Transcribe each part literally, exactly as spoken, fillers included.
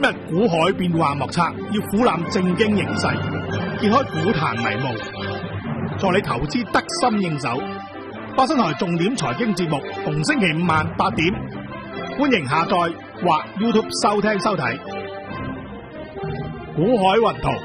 日股海變幻莫測，要俯瞰正經形勢，揭開股壇迷霧，助你投資得心應手。巴新台重點財經節目，逢星期五晚八點，歡迎下載或 YouTube 收聽收睇。股海雲圖。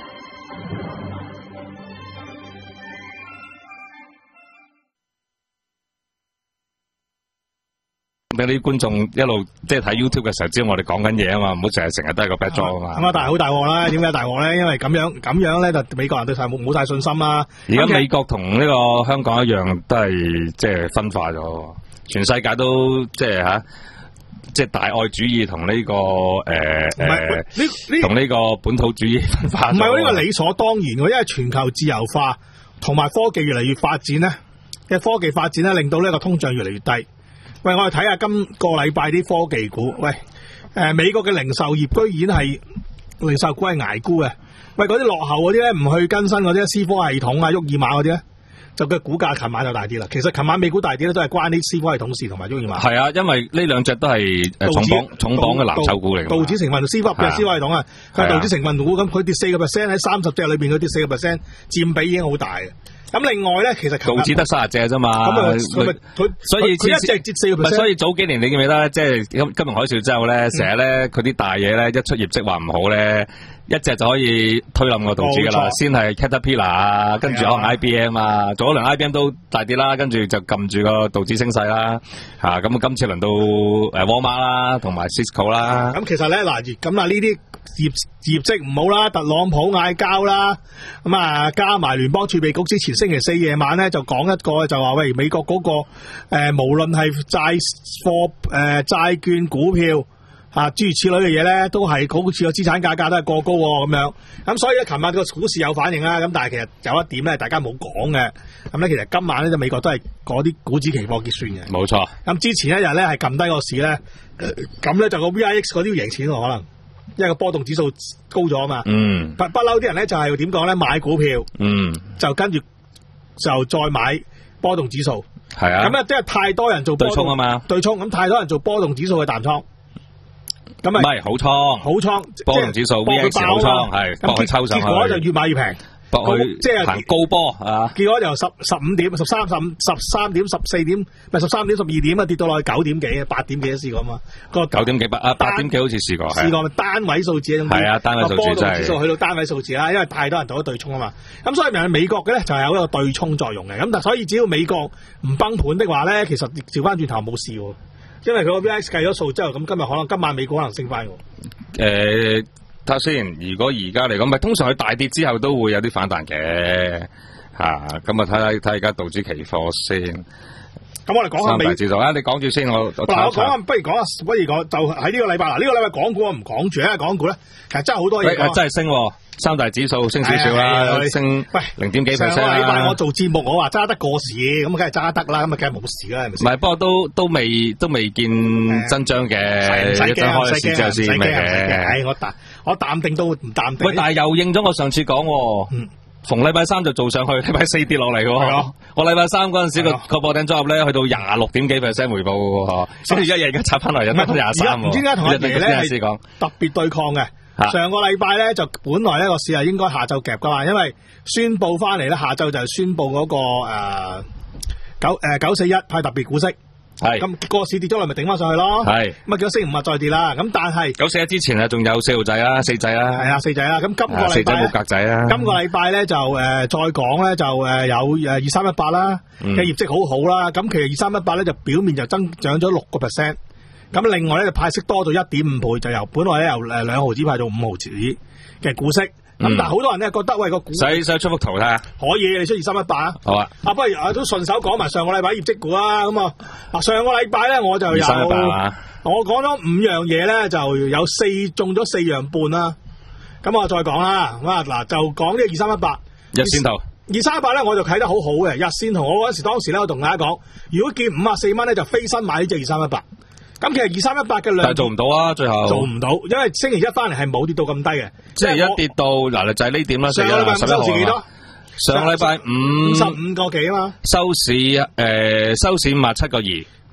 俾啲觀眾一路即係睇 YouTube 嘅時候，知道我哋講緊嘢啊嘛，唔好成日成日都係個 backdrop 啊嘛。 咁啊，但係好大鑊啦！點解大鑊咧？因為咁樣咁樣咧，就美國人對晒冇冇晒信心啦。 而家美國同呢個香港一樣，都係即係分化咗。全世界都即係吓，即係大愛主義同呢個誒誒，同呢個本土主義分化。唔係喎，呢個理所當然喎，因為全球自由化同埋科技越嚟越發展咧，嘅科技發展咧，令到呢個通脹越嚟越低。喂，我哋睇下今個禮拜啲科技股。喂，誒、呃，美國嘅零售業居然係零售股係捱沽嘅。喂，嗰啲落後嗰啲咧，唔去更新嗰啲思科系統啊、沃爾瑪嗰啲咧，就嘅股價琴晚就大啲啦。其實琴晚美股大啲咧，都係關啲思科系統事同埋沃爾瑪。係啊，因為呢兩隻都係誒重磅重磅嘅藍籌股嚟嘅。道指成分思科嘅思科系統啊，佢係道指成分股，咁佢跌四個 percent 喺三十隻裏邊，佢跌四個 percent，佔比已經好大嘅。咁另外咧，其實道指得三十隻啫嘛，咁佢所以佢一隻跌四個 percent，所以早幾年你記唔記得咧？即係金金融海嘯之後咧，成日咧佢啲大嘢咧一出業績話唔好咧，一隻就可以推冧個道指噶啦。先係 Caterpillar 啊，跟住可能 I B M 啊，做咗輪 I B M 都大啲啦，跟住就撳住個道指升勢啦。吓，咁今次輪到誒 Walmart 啦，同埋 Cisco 啦。咁其實咧嗱，咁啊呢啲業業績唔好啦，特朗普嗌交啦，咁啊加埋聯邦儲備局之前星期四夜晚咧就講一個就話喂，美國嗰、那個誒、呃、無論係債貨誒債券股票吓諸如此類嘅嘢咧，都係好似個資產價格都係過高咁樣。咁所以咧，琴日個股市有反應啦。咁但係其實有一點咧，大家冇講嘅。咁咧，其實今晚咧，就美國都係嗰啲股指期貨結算嘅。冇錯。咁之前一日咧係撳低個市咧，咁、呃、咧就個 V I X 嗰啲要贏錢喎，可能。因為個波動指數高咗啊嘛，嗯，不不嬲啲人咧就係點講咧，買股票，嗯，就跟住就再買波動指數，係啊，咁啊即係太多人做波動對沖啊嘛，對沖咁太多人做波動指數嘅淡倉，咁啊唔係好倉，好倉波動指數 V X 好倉係，幫佢抽上去，結果就越買越平。博去即係行高波啊！結果由十十五點、十三、十五、十三點、十四點，唔係十三點、十二點啊，跌到落去九點幾、八點幾都試過嘛。個九點幾八啊，八點幾好似試過，試過咪單位數字咁。係啊，單位數字真係。波動指數去到單位數字啦，因為太多人做咗對沖啊嘛。咁所以咪美國嘅咧就係有一個對沖作用嘅。咁但所以只要美國唔崩盤的話咧，其實調翻轉頭冇事喎。因為佢個 V I X 計咗數之後，咁今日可能今晚美股可能升翻喎。誒。睇下先，如果而家嚟講，咪通常佢大跌之後都會有啲反彈嘅，吓咁啊睇下睇下而家道指期貨先。咁我哋講下美指數啊，你講住先，我嗱我講下，不如講下，不如講就喺呢個禮拜嗱，呢、這個禮拜港股我唔講住啊，港股咧其實真係好多嘢講，真係升，三大指數升少少啦，升喂零點幾 percent。上個禮拜我做節目，我話揸得過市，咁梗係揸得啦，咁啊梗係冇事啦，係咪先？唔係，不過都都未都未見真章嘅，一陣開市之後先咩嘅。我淡我淡定都唔淡定。喂，但係又應咗我上次講，嗯。逢禮拜三就做上去，禮拜四跌落嚟嘅。我禮拜三嗰陣時個個波頂組合咧，去到廿六點幾 percent 回報嘅，所以一日而家插翻嚟，一蚊廿三。唔知點解同一樣嘢咧係特別對抗嘅。上個禮拜咧就本來呢個市係應該下晝夾噶嘛，因為宣布翻嚟咧下晝就係宣布嗰、那個誒、呃、九誒、呃、九四一派特別股息。係咁個市跌咗落咪頂翻上去咯，係咁啊，幾多星期五日再跌啦。咁但係九四一之前啊，仲有四號仔啦，四仔啦，係啊，四仔啦。咁今個禮拜四仔冇格仔啦。今個禮拜咧就誒、呃、再講咧就誒有誒二三一八啦嘅業績好好啦。咁、嗯、其實二三一八咧就表面就增長咗六個 percent。咁另外咧就派息多到一點五倍，就由本來咧由誒兩毫子派到五毫子嘅股息。咁、嗯、但係好多人咧覺得喂個股使使出幅圖睇下，可以你出二三一八啊，好啊，啊不如啊都順手講埋上個禮拜業績股啊，咁啊，啊上個禮拜咧我就有二三一八我講咗五樣嘢咧，就有四中咗四樣半啦，咁我再講啦，咁啊嗱就講呢個二三一八日線圖，二三一八咧我就睇得好好嘅，日線圖我嗰時當時咧我同大家講，如果見五啊四蚊咧就飛身買呢隻二三一八。咁其實二三一八嘅量，但係做唔到啊！最後做唔到，因為星期一翻嚟係冇跌到咁低嘅，即係一跌到嗱就係呢點啦。上個禮拜五收市幾多？上個禮拜五十五個幾啊嘛。收市誒、呃，收市五啊七個二。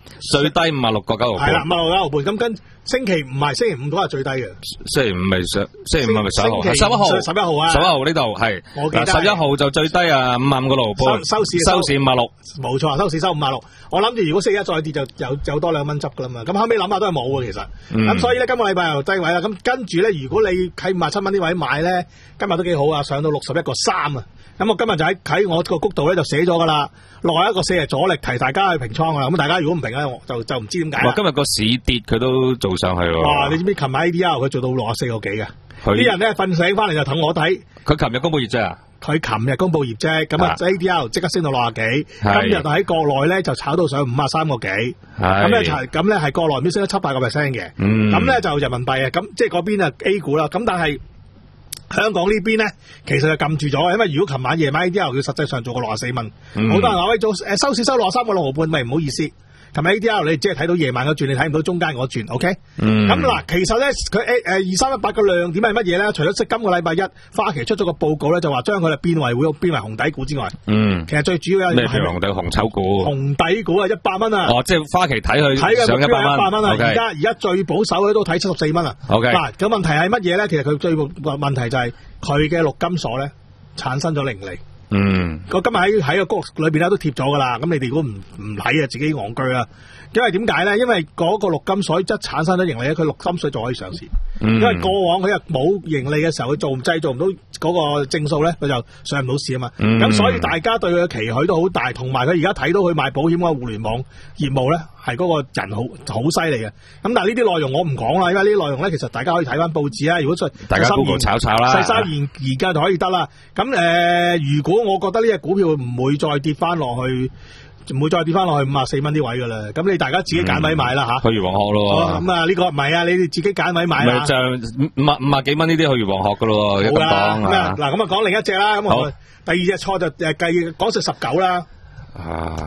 最低五啊六個九毫半。 係啦，五啊六個九毫半。咁跟星期五係星期五嗰日最低嘅。 星期五咪上，星期五係咪十一號？十一號， 十一號啊！ 十一號呢度係。 我記得十一號就最低啊，五啊五個六毫半。 收市收市五啊六。 冇錯，收市收五啊六。我諗住如果星期一再跌就有有多兩蚊執噶啦嘛。咁後尾諗下都係冇嘅其實。咁、嗯、所以咧今個禮拜又低位啦。咁跟住咧，如果你喺五啊七蚊呢位買咧，今日都幾好啊，上到六十一個三啊。咁我今日就喺喺我個谷度咧就寫咗噶啦，落一個四係阻力，提大家去平倉噶啦。咁大家如果唔平咧，我就就唔知點解。 今日個市跌佢都做上去喎。 哇！你知唔知琴日 A D R 佢做到六十四個幾嘅？啲人咧瞓醒翻嚟就等我睇。 佢琴日公布業績啊？ 佢琴日公布業績，咁啊 A D R 即刻升到六十幾，今日喺國內咧就炒到上五啊三個幾，咁咧咁咧係國內邊升咗七八個 percent 嘅，咁咧、嗯、就人民幣啊，咁即係嗰邊啊 A 股啦，咁但係香港呢邊咧其實就撳住咗，因為如果琴晚夜晚 A D R 佢實際上做過六十四蚊，好、嗯、多人話喂做誒收市收六十三個六毫半，咪唔好意思。琴日 A D R 你只係睇到夜晚嗰轉，你睇唔到中間嗰轉 ，OK？ 咁、嗯、嗱，其實咧佢誒二三一八嘅亮點係乜嘢咧？除咗即今個禮拜一花旗出咗個報告咧，就話將佢哋變為會變為紅底股之外，嗯，其實最主要係咩？紅底紅籌股，紅底股啊，一百蚊啊！哦，即係花旗睇佢睇嘅上一百蚊啊！而家而家最保守嘅都睇七十四蚊啊！OK，嗱，咁問題係乜嘢咧？其實佢最問題就係佢嘅陸金所咧產生咗盈利。嗯，我今日喺喺個谷裏邊咧都貼咗噶啦，咁你哋如果唔唔睇啊，自己戇居啦。因為點解咧？因為嗰個陸金水質產生咗盈利咧，佢陸金水就可以上市。嗯、因為過往佢又冇盈利嘅時候，佢做製造唔到嗰個正數咧，佢就上唔到市啊嘛。咁、嗯、所以大家對佢嘅期許都好大，同埋佢而家睇到佢賣保險嗰個互聯網業務咧，係嗰個人好好犀利嘅。咁但係呢啲內容我唔講啦，因為呢啲內容咧，其實大家可以睇翻報紙啊。如果再大家 Google 炒炒啦，細沙研而家就可以得啦。咁誒、呃，如果我覺得呢隻股票唔會再跌翻落去。唔會再跌翻落去五啊四蚊啲位噶啦，咁你大家自己揀位買啦吓。去魚王學咯，咁啊呢個唔係啊，你哋自己揀位買啦。咪就五啊五啊幾蚊呢啲去魚王學噶咯，咁講啊。嗱咁啊講另一隻啦，咁我第二隻錯就誒計講實十九啦。啊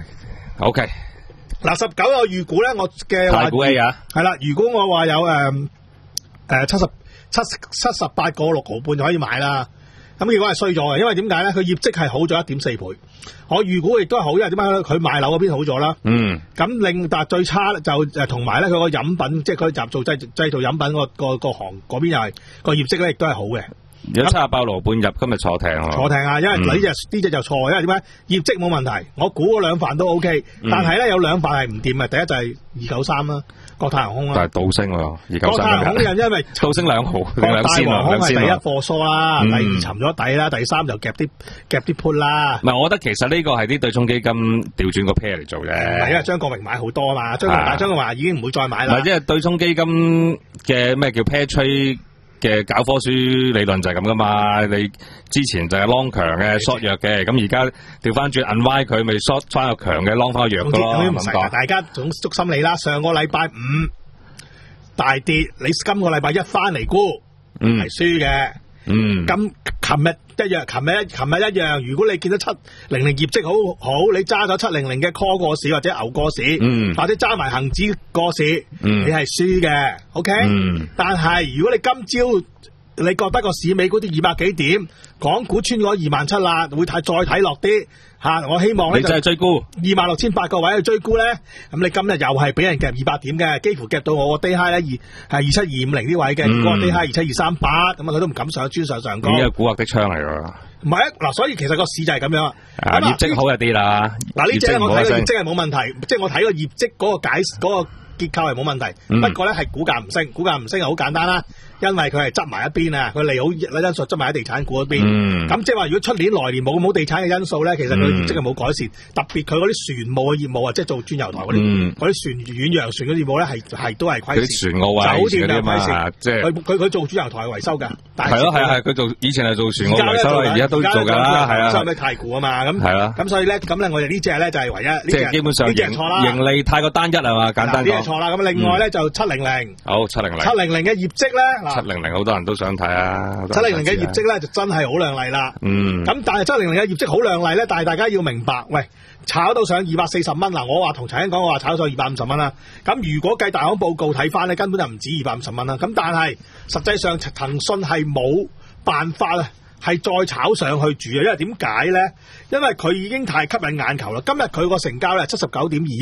，OK。嗱十九我預估咧，我嘅話係啦，如果我話有誒誒七十七七十八個六毫半就可以買啦。咁結果係衰咗嘅，因為點解咧？佢業績係好咗一點四倍，我預估亦都係好，因為點解佢賣樓嗰邊好咗啦。嗯。咁令但最差就誒同埋咧，佢個飲品即係佢集做製製造飲品個個個行嗰邊又係個業績咧，亦都係好嘅。有七十八毫半入，今日坐艇喎。坐艇啊，因為呢隻呢隻就錯，因為點解業績冇問題，我估嗰兩瓣都 OK，但係咧有兩瓣係唔掂嘅。第一就係二九三啦，國泰航空啦。但係倒升喎，二九三。國泰航空因為倒升兩毫，兩仙啊，兩仙。第一貨疏啦，第二沉咗底啦，第三就夾啲夾啲 put 啦。唔係，我覺得其實呢個係啲對沖基金調轉個 pair 嚟做嘅。係因為張國榮買好多嘛，張國榮張國榮已經唔會再買啦。唔係，即係對沖基金嘅咩叫 pair trade嘅教科書理論就係咁噶嘛，你之前就係 long 強嘅 short 弱嘅，咁而家調翻轉 unwind 佢咪 short 翻個強嘅 long 翻個弱噶咯，咁講。大家總捉心理啦，上個禮拜五大跌，你今個禮拜一翻嚟沽，係輸嘅。嗯，咁琴日一樣，琴日琴日一樣。如果你見到七零零業績好好，你揸咗七零零嘅 call 過市或者牛過市，嗯、或者揸埋恒指過市，嗯、你係輸嘅。OK，嗯、但係如果你今朝你覺得個市美股跌二百幾點，港股穿咗二萬七啦，會睇再睇落啲吓。我希望咧就係追沽二萬六千八個位去追沽咧。咁你今日又係俾人夾二百點嘅，幾乎夾到我個 day high 咧二係二七二五零呢位嘅，如果 day high 二七二三八，咁啊佢都唔敢上專上上高。呢個蠱惑的槍嚟㗎。唔係啊，嗱，所以其實個市就係咁樣啊。業績好一啲啦。嗱呢隻我睇個業績係冇問題，即係我睇個業績嗰個解嗰個結構係冇問題，嗯、不過咧係股價唔升，股價唔升係好簡單啦，因為佢係執埋一邊啊，佢利好因素執埋喺地產股嗰邊，咁、嗯、即係話如果出年來年冇冇地產嘅因素咧，其實佢業績係冇改善，嗯、特別佢嗰啲船務嘅業務啊，即係做轉油台嗰啲，嗰啲、嗯、船遠洋船嘅業務咧係係都係虧蝕，船澳啊，酒店又虧蝕，即係佢佢佢做轉油台維修㗎，係咯係係佢做以前係做船澳維修，而家都做㗎啦，係啊，收咩太古啊嘛，咁係啊，咁所以咧咁咧我哋呢隻咧就係唯一，即係基本上盈盈利太過單一係嘛，簡單講。啦，咁另外咧就七零零，好七零零，七零零嘅業績咧，七零零好多人都想睇啊。七零零嘅業績咧就真係好亮麗啦。嗯，咁但係七零零嘅業績好亮麗咧，但係大家要明白，喂，炒到上二百四十蚊嗱，我話同陳生講，我話炒咗二百五十蚊啦。咁如果計大行報告睇翻咧，根本就唔止二百五十蚊啦。咁但係實際上騰訊係冇辦法啊，係再炒上去住啊，因為點解咧？因為佢已經太吸引眼球啦。今日佢個成交咧七十九點二億。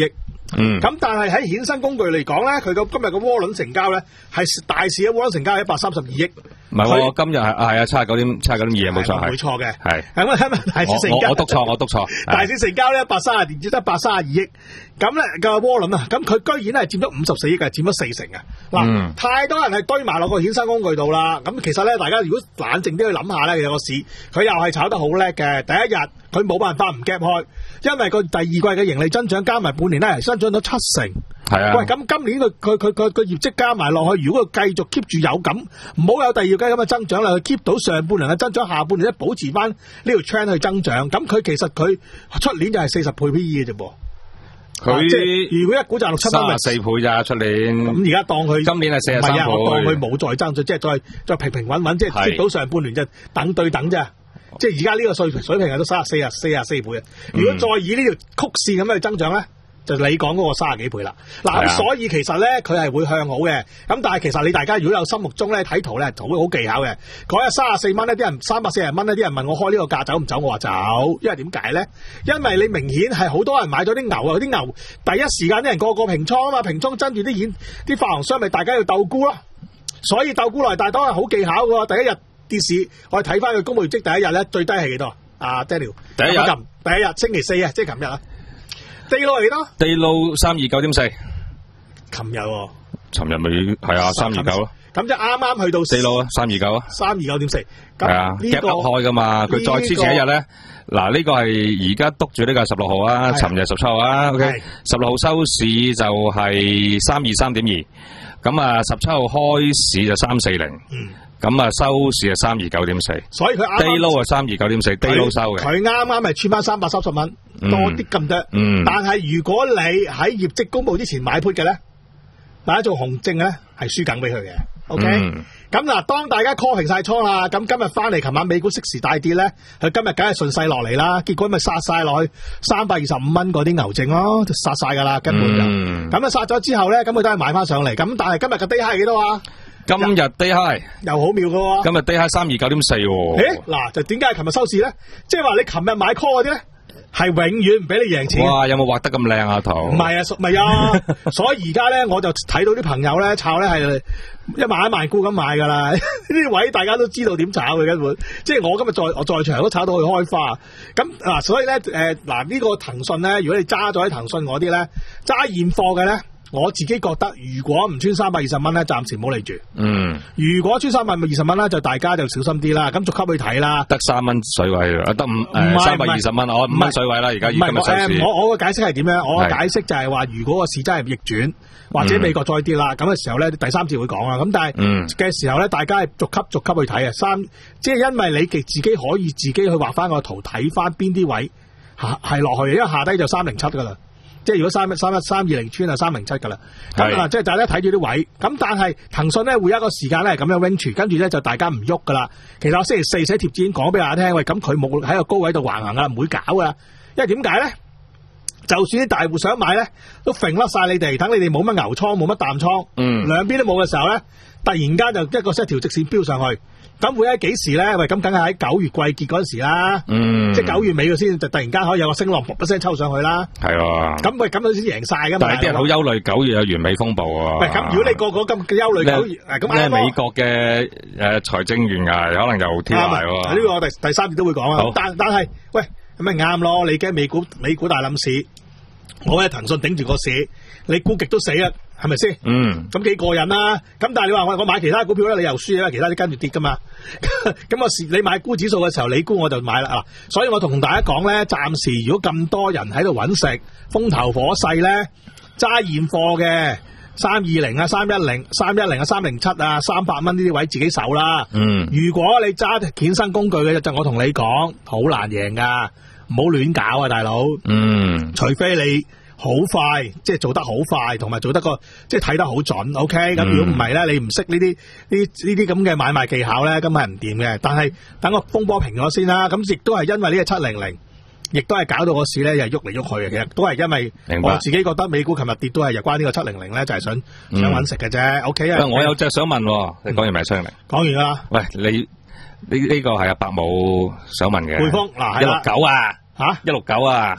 嗯。 咁但係喺衍生工具嚟講咧，佢個今日個窩輪成交咧係大市嘅窩輪成交係一百三十二億。 唔係喎，今日係係啊，七十九點七十九點二啊，冇錯係。 冇錯嘅。 係。 咁啊，今日大市成交。 我我督錯，我督錯。 大市成交咧一百三十二，只得一百三十二億。咁咧個窩輪啊，咁佢居然係佔咗五十四億嘅，佔咗四成啊！嗱、嗯，太多人係堆埋落個衍生工具度啦。咁其實咧，大家如果冷靜啲去諗下咧，其實個市佢又係炒得好叻嘅。第一日佢冇辦法唔夾開，因為個第二季嘅盈利增長加埋半年咧，係增長咗七成。 係啊。 喂，咁今年佢佢佢佢佢業績加埋落去，如果佢繼續 keep 住有咁，唔好有第二季咁嘅增長啦，佢 keep 到上半年嘅增長，下半年咧保持翻呢條 trend 去增長，咁佢其實佢出年就係四十倍 P E 嘅啫噃。佢、啊、即係如果一股賺六七蚊， 三十四倍咋出年。 咁而家當佢今年係四十三倍， 我當佢冇再增長，即係再再平平穩穩，即係接到上半年就等對等啫。即係而家呢個水平水平係都三十四啊四啊四倍啊。如果再以呢條曲線咁樣去增長咧，就你講嗰個三十幾倍啦。嗱，咁所以其實咧佢係會向好嘅。咁但係其實你大家如果有心目中咧睇圖咧，好好技巧嘅。嗰日三十四蚊呢，啲人三百四十蚊呢，啲人問我開呢個價走唔走，我話走，因為點解咧？因為你明顯係好多人買咗啲牛啊，啲牛第一時間啲人個個平倉啊嘛，平倉爭住啲錢，啲發行商咪大家要鬥沽咯。所以鬥沽來大多係好技巧嘅。第一日跌市，我哋睇翻佢公布業績第一日咧，最低係幾多？啊 Daniel 第一日，第一日星期四啊，即係琴日啊。地路係幾多？地路三二九點四。琴日喎。琴日咪係啊，三二九咯。咁即係啱啱去到地路啊，三二九啊。三二九點四。係啊，夾得開噶嘛？佢再之前一日咧，嗱呢個係而家督住呢個十六號啊，尋日十七號啊 ，OK，十六號收市就係三二三點二，咁啊十七號開市就三四零。嗯。咁啊，收市係三二九點四，所以佢啱啱 day low 係三二九點四 day low 收嘅。佢啱啱係穿翻三百三十蚊，多啲咁多。嗯。但係如果你喺業績公布之前買 put 嘅咧，大家做紅證咧係輸緊俾佢嘅。OK。咁嗱，當大家 call 平晒倉啦，咁今日翻嚟，琴晚美股息時大跌咧，佢今日梗係順勢落嚟啦，結果咪殺晒落去三百二十五蚊嗰啲牛證咯，就殺晒噶啦，根本就。咁啊、嗯，殺咗之後咧，咁佢都係買翻上嚟。咁但係今日嘅 day high 係幾多啊？今日 day high 又好妙噶喎，今日 day high 三二九點四喎。誒，嗱，就點解係琴日收市咧？即係話你琴日買 call 嗰啲咧，係永遠唔俾你贏錢。哇，有冇畫得咁靚啊圖？唔係啊，唔係啊，所以而家咧我就睇到啲朋友咧炒咧係一萬一萬股咁買噶啦。呢啲位大家都知道點炒嘅根本，即係我今日在我在場都炒到佢開花。咁嗱，所以咧誒嗱呢個騰訊咧，如果你揸咗喺騰訊嗰啲咧，揸現貨嘅咧。我自己覺得，如果唔穿三百二十蚊咧，暫時唔好嚟住。嗯。如果穿三百二十蚊咧，就大家就小心啲啦。咁逐級去睇啦。得三蚊水位啊，得五誒三百二十蚊，我五蚊水位啦。而家今日收市。我我嘅解釋係點樣？我嘅解釋就係話，如果個市真係逆轉，或者美國再跌啦，咁嘅、嗯、時候咧，第三節會講啦。咁但係嘅時候咧，大家係逐級逐級去睇啊。三，即係因為你自己可以自己去畫翻個圖，睇翻邊啲位下係落去，因為下低就三零七噶啦。即係如果三一三一三二零穿啊三零七噶啦，咁啊即係大家睇住啲位，咁但係騰訊咧會有一個時間咧咁樣 range，跟住咧就大家唔喐噶啦。其實我星期四寫貼紙已經講俾大家聽，喂，咁佢冇喺個高位度橫行噶啦，唔會搞噶啦。因為點解咧？就算啲大戶想買咧，都揈甩晒你哋，等你哋冇乜牛倉，冇乜淡倉，嗯，兩邊都冇嘅時候咧，突然間就一個一條直線飆上去。咁會喺幾時咧？喂，咁梗係喺九月季結嗰陣時啦，嗯，即係九月尾嘅先，就突然間可以有個升浪，噗一聲抽上去啦。係啊，咁喂，咁佢先贏晒噶嘛。但係啲人好憂慮九月有完美風暴喎。喂，咁如果你個個咁憂慮九月，咁咧美國嘅誒財政懸崖可能又跳埋喎。呢個我第第三節都會講啊。但但係，喂，咁咪啱咯？你驚美股美股大冧市，我喺騰訊頂住個市，你估極都死啊！係咪先？嗯，咁幾過癮啦！咁但係你話我我買其他股票咧，你又輸啦，其他啲跟住跌噶嘛。咁我時你買沽指數嘅時候，你沽我就買啦啊！所以我同大家講咧，暫時如果咁多人喺度揾食，風頭火勢咧，揸現貨嘅三二零啊、三一零、三一零啊、三零七啊、三百蚊呢啲位自己守啦。嗯，如果你揸衍生工具嘅，就我同你講，好難贏噶，唔好亂搞啊，大佬。嗯，除非你。好快，即係做得好快，同埋做得個即係睇得好準 ，OK？咁、嗯、如果唔係咧，你唔識呢啲呢呢啲咁嘅買賣技巧咧，根本係唔掂嘅。但係等個風波平咗先啦，咁亦都係因為呢個七零零，亦都係搞到個市咧又喐嚟喐去嘅。其實都係因為我自己覺得美股琴日跌都係有關呢個七零零咧，就係、是、想、嗯、想揾食嘅啫。OK 啊？我有隻想問，你講完未？七零零講完啦。喂，你呢呢、這個係阿伯母想問嘅。匯豐嗱，一六九啊，吓一六九啊。一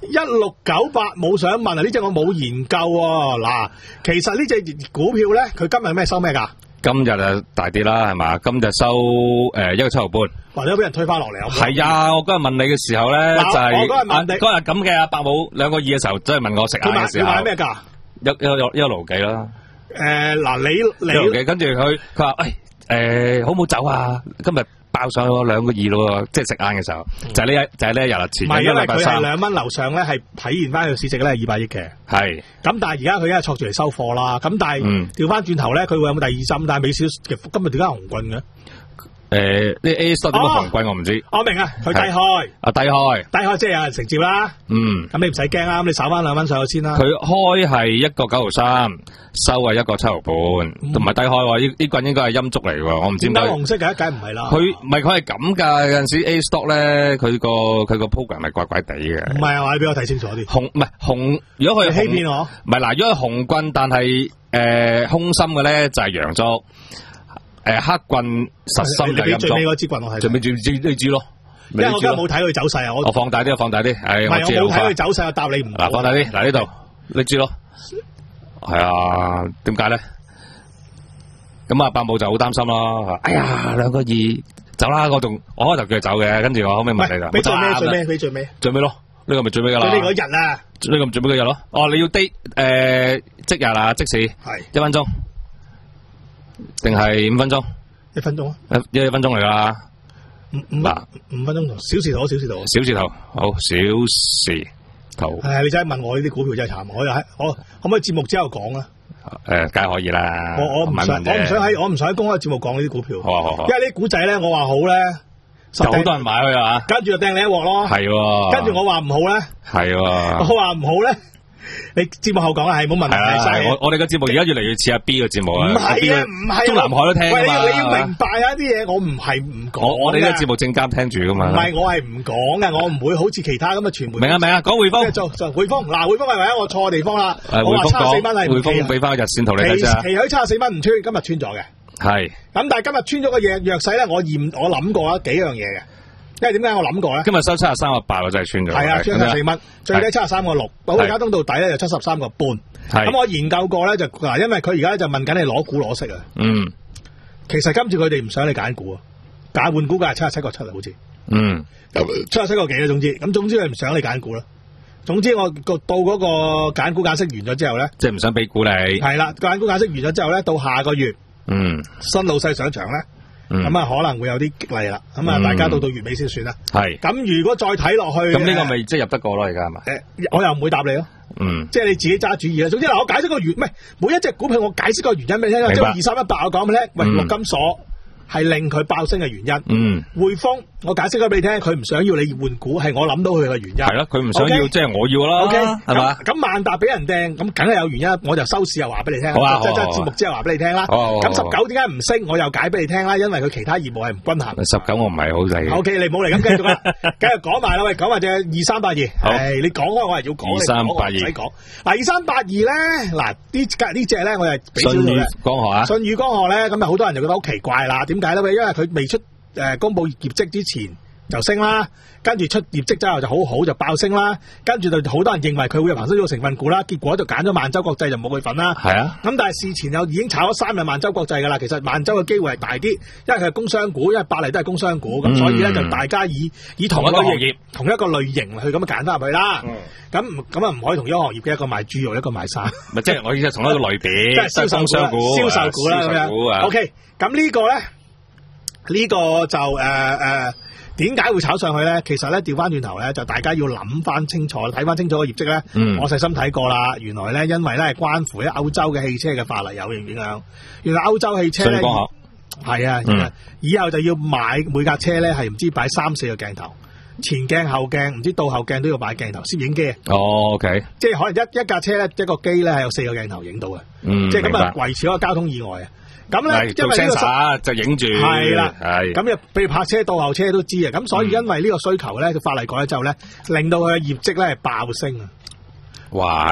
一六九八冇想問啊，呢隻我冇研究喎。嗱，其實呢隻股票咧，佢今日咩收咩㗎？ 今日啊大跌啦，係嘛？今日收誒一個七毫半， 或者俾人推翻落嚟。 係啊，我嗰日問你嘅時候咧，就係我嗰日問你嗰日咁嘅阿伯母兩個二嘅時候，真係問我食晏嘅時候， 佢買咩價？ 一一一一路幾啦。 誒嗱，你你一路幾，跟住佢佢話誒誒好唔好走啊？今日爆上去兩個二咯，即係食晏嘅時候，就係呢一就係呢一日啦。前唔係因為禮拜三佢係兩蚊樓上咧，係體現翻佢市值咧係二百億嘅。 係。 咁但係而家佢而家係挫住嚟收貨啦。咁但係調翻轉頭咧，佢會有冇第二針？但係美少今日點解紅棍嘅？ 誒，呢 A stock 點解紅棍我唔知。 我明啊，佢低開。啊低開。低開即係有人承接啦。嗯。咁你唔使驚啦，咁你守翻兩蚊上去先啦。 佢開係一個九毫三，收係一個七毫半，同埋低開喎。呢呢棍應該係陰燭嚟喎，我唔知點解。 紅色嘅，梗唔係啦。 佢唔係佢係咁㗎，有陣時 A stock 咧，佢個佢個 program 係怪怪地嘅。 唔係啊，你俾我睇清楚啲。紅唔係紅，如果佢欺騙我。唔係嗱，如果係紅棍，但係誒空心嘅咧就係陽燭。誒，黑棍實心就陰燭。 最尾嗰支棍我係。 最尾最最呢支咯。 因為我今日冇睇佢走勢啊，我。 我放大啲，放大啲。係。 唔係我冇睇佢走勢，我答你唔。 嗱，放大啲，嗱呢度呢支咯。係啊，點解咧？咁啊，伯母就好擔心咯。哎呀，兩個二走啦，我仲我開頭叫佢走嘅，跟住我後尾問你啦。 俾最尾，最尾，俾最尾。 最尾咯，呢個咪最尾噶啦。 最尾嗰日啊。 呢個咪最尾嗰日咯。哦，你要 day 誒即日啊，即時。係。一分鐘。定係五分鐘？ 一分鐘啊！ 一一分鐘嚟噶。 五五嗱五分鐘頭，小時圖，小時圖， 小時圖，好小時圖。 係你真係問我呢啲股票真係慘，我又喺我可唔可以節目之後講啊？ 誒，梗係可以啦。 我我唔想，我唔想喺我唔想喺公開節目講呢啲股票。 好好好。 因為呢啲股仔咧，我話好咧， 有好多人買佢啊， 跟住就掟你一鑊咯。 係。 跟住我話唔好咧。係。我話唔好咧。你節目後講係冇問題。 係我我哋嘅節目而家越嚟越似阿 B 嘅節目啊。 唔係啊，唔係。 中南海都聽噶嘛。 喂，你要明白啊啲嘢，我唔係唔講。 我哋嘅節目正監聽住噶嘛。 唔係，我係唔講嘅，我唔會好似其他咁嘅傳媒。 明啊明啊，講匯豐。 做做匯豐，嗱匯豐係咪我錯嘅地方啦？ 我話七十四蚊係匯豐俾翻個日線圖你睇下。 期許七十四蚊唔穿，今日穿咗嘅。係。咁但係今日穿咗個弱弱勢咧，我驗我諗過啊幾樣嘢嘅。因為點解我諗過咧？ 今日收七十三個八，我真係穿咗。 係啊，穿七十四蚊，最低七十三個六，保利加通道底咧就七十三個半。咁我研究過咧就嗱，因為佢而家就問緊你攞股攞息啊。嗯。其實今次佢哋唔想你揀股啊，揀換股價係七十七個七啊，好似。嗯。七十七個幾啊，總之，咁總之佢唔想你揀股啦。總之我個到嗰個揀股揀息完咗之後咧，即係唔想俾股你。係啦，揀股揀息完咗之後咧，到下個月，嗯，新老細上場咧。咁啊，可能會有啲激勵啦。咁啊，大家到到月尾先算啦。係。咁如果再睇落去，咁呢個咪即係入得過咯？而家係嘛？誒，我又唔會答你咯。嗯。即係你自己揸主意啦。總之嗱，我解釋個原，唔係每一隻股票我解釋個原因俾你聽。即係二三一八，我講俾你聽。喂，陸金所係令佢爆升嘅原因。嗯。匯豐，我解釋咗俾你聽，佢唔想要你換股，係我諗到佢嘅原因。係咯，佢唔想要，即係我要啦。O K，係嘛？咁萬達俾人掟，咁梗係有原因。我就收市又話俾你聽。好啊，即係節目之後話俾你聽啦。咁十九點解唔升？我又解俾你聽啦，因為佢其他業務係唔均衡。十九我唔係好理。O K，你唔好嚟咁繼續啦，繼續講埋啦。喂，講埋隻二三八二。係你講開，我係要講。二三八二。唔使講。嗱，二三八二咧，嗱呢格呢隻咧，我係俾少少嘅。舜宇光學啊。舜宇光學咧，咁啊好多人就覺得好奇怪啦。點解咧？因為佢未出誒公布業績之前就升啦，跟住出業績之後就好好就爆升啦，跟住就好多人認為佢會有恒生指數成分股啦，結果就揀咗萬洲國際就冇佢份啦。係啊，咁但係事前又已經炒咗三日萬洲國際噶啦，其實萬洲嘅機會係大啲，因為佢係工商股，因為百麗都係工商股，咁、嗯、所以咧就大家以以同一個行業、同一個類型去咁樣揀翻入去啦。咁咁啊唔可以同一個行業嘅，一個賣豬肉，一個賣衫。咪即係我意思係同一個類別，即係銷售股、銷售股啦咁樣。O K，咁呢個咧呢、這個就誒誒。呃呃點解會炒上去咧？其實咧調翻轉頭咧，就大家要諗翻清楚，睇翻清楚個業績咧。嗯、我細心睇過啦，原來咧因為咧係關乎咧歐洲嘅汽車嘅法例有影響。原來歐洲汽車咧係啊，嗯、以後就要買每架車咧係唔知擺三四個鏡頭，前鏡後鏡，唔知倒後鏡都要擺鏡頭，攝影機。哦 ，OK，即係可能一一架車咧一個機咧係有四個鏡頭影到嘅，嗯、即係咁啊維持一個交通意外啊。咁咧，因為呢個實就影住係啦，係咁又譬如泊車、倒後車都知啊。咁所以因為呢個需求咧，個法例改咗之後咧，令到佢嘅業績咧係爆升啊！哇！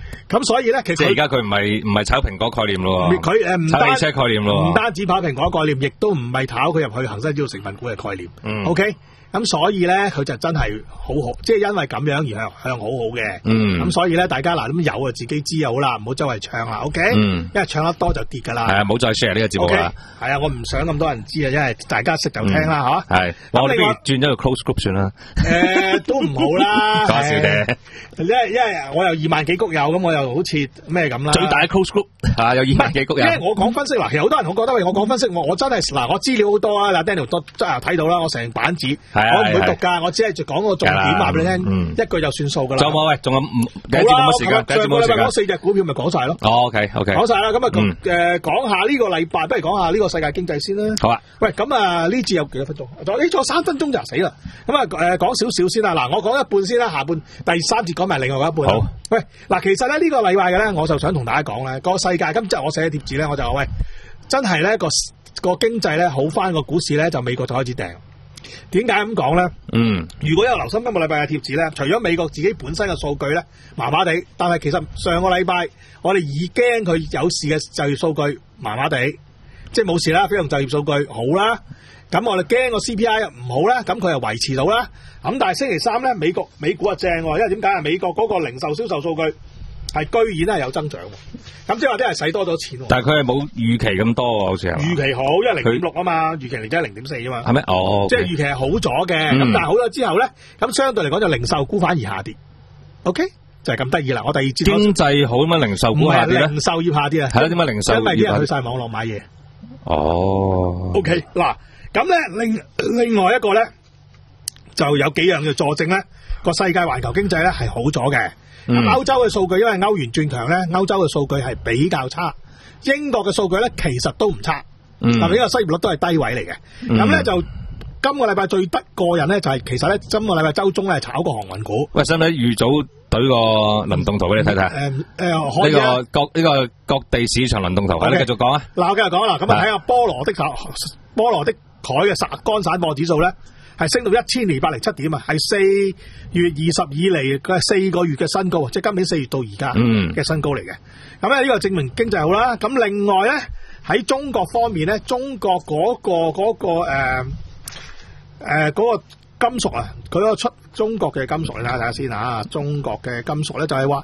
咁所以咧，其實即係而家佢唔係唔係炒蘋果概念咯， 佢誒唔單炒汽車概念咯， 唔單止炒蘋果概念，亦都唔係炒佢入去恒生指數成分股嘅概念。 嗯 OK。咁所以咧，佢就真係好好，即係因為咁樣而向向好好嘅。 嗯。 咁所以咧，大家嗱咁有啊，自己知就好啦，唔好周圍唱啦。OK。嗯。因為唱得多就跌噶啦。 係啊，唔好再 share 呢個節目啦。 係、okay? 啊，我唔想咁多人知啊，因為大家識就聽啦，吓、嗯。 係、啊。我哋不如轉咗個 close group 算啦。誒、 呃，都唔好啦。 講笑啫。 因為因為我有二萬幾谷友，咁我又好似咩咁啦。 最大嘅 close group 吓有二萬幾谷友。 因為我講分析嗱，其實好多人我覺得我講分析，我我真係嗱，我資料好多啊，嗱 Daniel 都真係睇到啦，我成版紙，我唔會讀噶。我只係就講個重點話俾你聽、嗯，一句就算數噶啦。仲有冇喂？仲有第一節冇乜時間，第一節冇時間。嗰四隻股票咪講晒咯。哦 ，OK OK。講晒啦，咁啊，誒、嗯，講、呃、下呢個禮拜，不如講下呢個世界經濟先啦。好啊。喂，咁啊，呢節有幾多分鐘？仲呢咗三分鐘就死啦。咁啊，誒，講少少先啦。嗱，我講一半先啦，下半第三節講埋另外一半。好。喂，嗱，其實咧呢、這個禮拜嘅咧，我就想同大家講咧，個世界今即係我寫嘅貼紙咧，我就話喂，真係咧個個經濟咧好翻，個股市咧就美國就開始掟。點解咁講咧？嗯，如果有留心今個禮拜嘅貼紙咧，除咗美國自己本身嘅數據咧麻麻地，但係其實上個禮拜我哋已驚佢有事嘅就業數據麻麻地，即係冇事啦，非農就業數據好啦。咁我哋驚個 C P I 唔好啦，咁佢又維持到啦。咁但係星期三咧，美國美股啊正，因為點解啊？美國嗰個零售銷售數據係居然係有增長，咁即係話啲係使多咗錢。但係佢係冇預期咁多喎，好似係預期好，因為零點六啊嘛，預期嚟緊係零點四啊嘛。係咩？哦， okay. 即係預期係好咗嘅，咁、嗯、但係好咗之後咧，咁相對嚟講就零售股反而下跌。OK，就係咁得意啦。我第二節經濟好咁啊，零售股下跌咧，零售業下跌啊。係咯，點解零售業？因為啲人去晒網絡買嘢。哦。OK，嗱，咁咧另另外一個咧就有幾樣嘅佐證咧，個世界環球經濟咧係好咗嘅。咁、嗯、歐洲嘅數據，因為歐元轉強咧，歐洲嘅數據係比較差。英國嘅數據咧，其實都唔差，但係呢個失業率都係低位嚟嘅。咁、嗯、咧就今個禮拜最得過人咧，就係、是、其實咧今個禮拜周中咧炒個航運股。喂，使唔使預早懟個輪動圖俾你睇睇？誒、嗯、誒、呃呃，可以呢、這個各呢、這個各地市場輪動圖，你繼續講啊。嗱，我繼續講啦。咁啊，睇下波羅的波羅的海嘅散乾散貨指數咧。係升到一千二百零七點啊！係四月二十以嚟嘅四個月嘅新高，即係今年四月到而家嘅新高嚟嘅。咁咧呢個證明經濟好啦。咁另外咧喺中國方面咧，中國嗰、嗰個嗰、嗰個誒誒嗰個金屬啊，佢嗰個出中國嘅金屬，你睇下睇下先啊。中國嘅金屬咧就係話，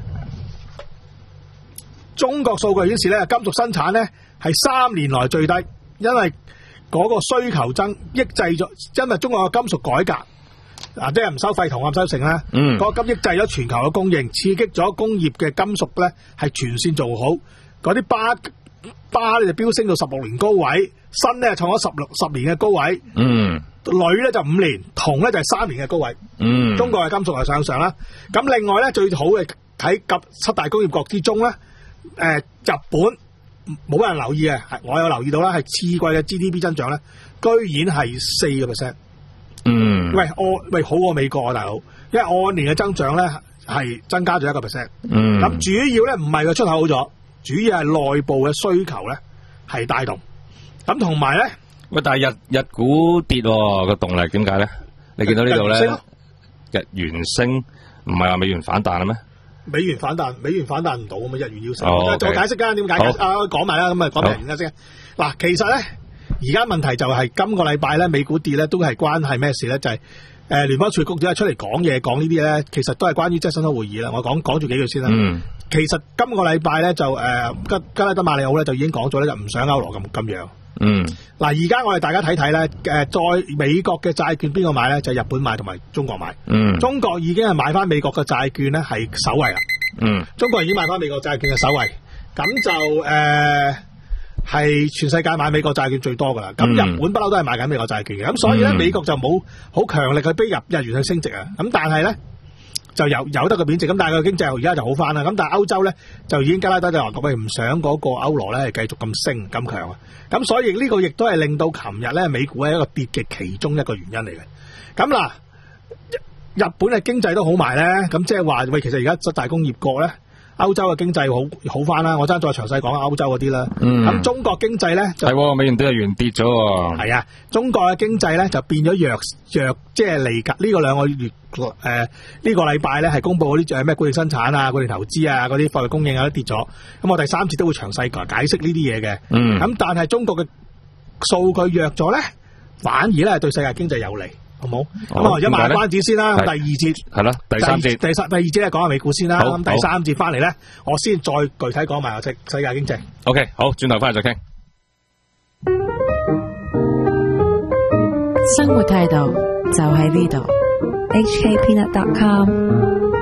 中國數據顯示咧金屬生產咧係三年來最低，因為嗰個需求增抑制咗，因為中國嘅金屬改革，啊，即係唔收費銅唔收成啦。嗯，嗰個金抑制咗全球嘅供應，刺激咗工業嘅金屬咧係全線做好。嗰啲巴巴咧就飆升到十六年高位，鋅咧創咗十六十年嘅高位。嗯，鋁咧就五年，銅咧就係三年嘅高位。嗯，中國嘅金屬係向上啦。咁另外咧最好嘅喺七大工業國之中咧，誒、呃、日本。冇人留意啊！我有留意到啦，係次季嘅 G D P 增長咧，居然係四個 percent。嗯，喂，按喂好過美國啊，大佬，因為按年嘅增長咧係增加咗一個 percent。嗯，咁主要咧唔係個出口好咗，主要係內部嘅需求咧係帶動。咁同埋咧，喂，但係日日股跌個、哦、動力點解咧？你見到呢度咧，日元升，唔係話美元反彈啦咩？美元反彈，美元反彈唔到咁啊！日元要升，我、oh, 再、okay. 解釋間點解啊？講埋啦，咁啊講埋日元先。嗱，其實咧，而家問題就係今個禮拜咧，美股跌咧，都係關係咩事咧？就係、是、誒聯邦儲局只係出嚟講嘢，講呢啲咧，其實都係關於即係新開會議啦。我講講住幾句先啦。嗯。其實今個禮拜咧就誒吉吉拉德馬里奧咧就已經講咗咧，就唔想歐羅咁咁樣。嗯。嗱，而家我哋大家睇睇咧，誒，在美國嘅債券邊個買咧？就係、日本買同埋中國買。嗯。中國已經係買翻美國嘅債券咧，係首位啦。嗯。中國已經買翻美國債券嘅首位，咁就誒係、呃、全世界買美國債券最多噶啦。咁日本不嬲都係買緊美國債券嘅，咁所以咧、嗯、美國就冇好強力去逼入日元去升值啊。咁但係咧就有有得個貶值，咁但係個經濟而家就好翻啦。咁但係歐洲咧就已經加拉低就話佢唔想嗰個歐羅咧係繼續咁升咁強啊。咁所以呢個亦都係令到琴日咧美股係一個跌嘅其中一個原因嚟嘅。咁嗱，日本嘅經濟都好埋咧，咁即係話喂，其實而家七大工業國咧歐洲嘅經濟好好翻啦。我爭再詳細講下歐洲嗰啲啦。咁、嗯、中國經濟咧就係美元都係原跌咗。 係啊，中國嘅經濟咧就變咗弱弱，即係嚟緊呢個兩個月誒呢、呃呢個禮拜咧係公布嗰啲誒咩固定生產啊、固定投資啊、嗰啲貨幣供應啊都跌咗。咁我第三節都會詳細解釋呢啲嘢嘅。嗯。咁但係中國嘅數據弱咗咧，反而咧對世界經濟有利。好冇？咁啊，而家賣關子先啦。第二節係啦，第三節，第三第二節咧講下美股先啦。咁第三節翻嚟咧，我先再具體講埋個世世界經濟。 OK，好，轉頭翻嚟再傾。 生活態度就喺呢度。H K Peanut dot com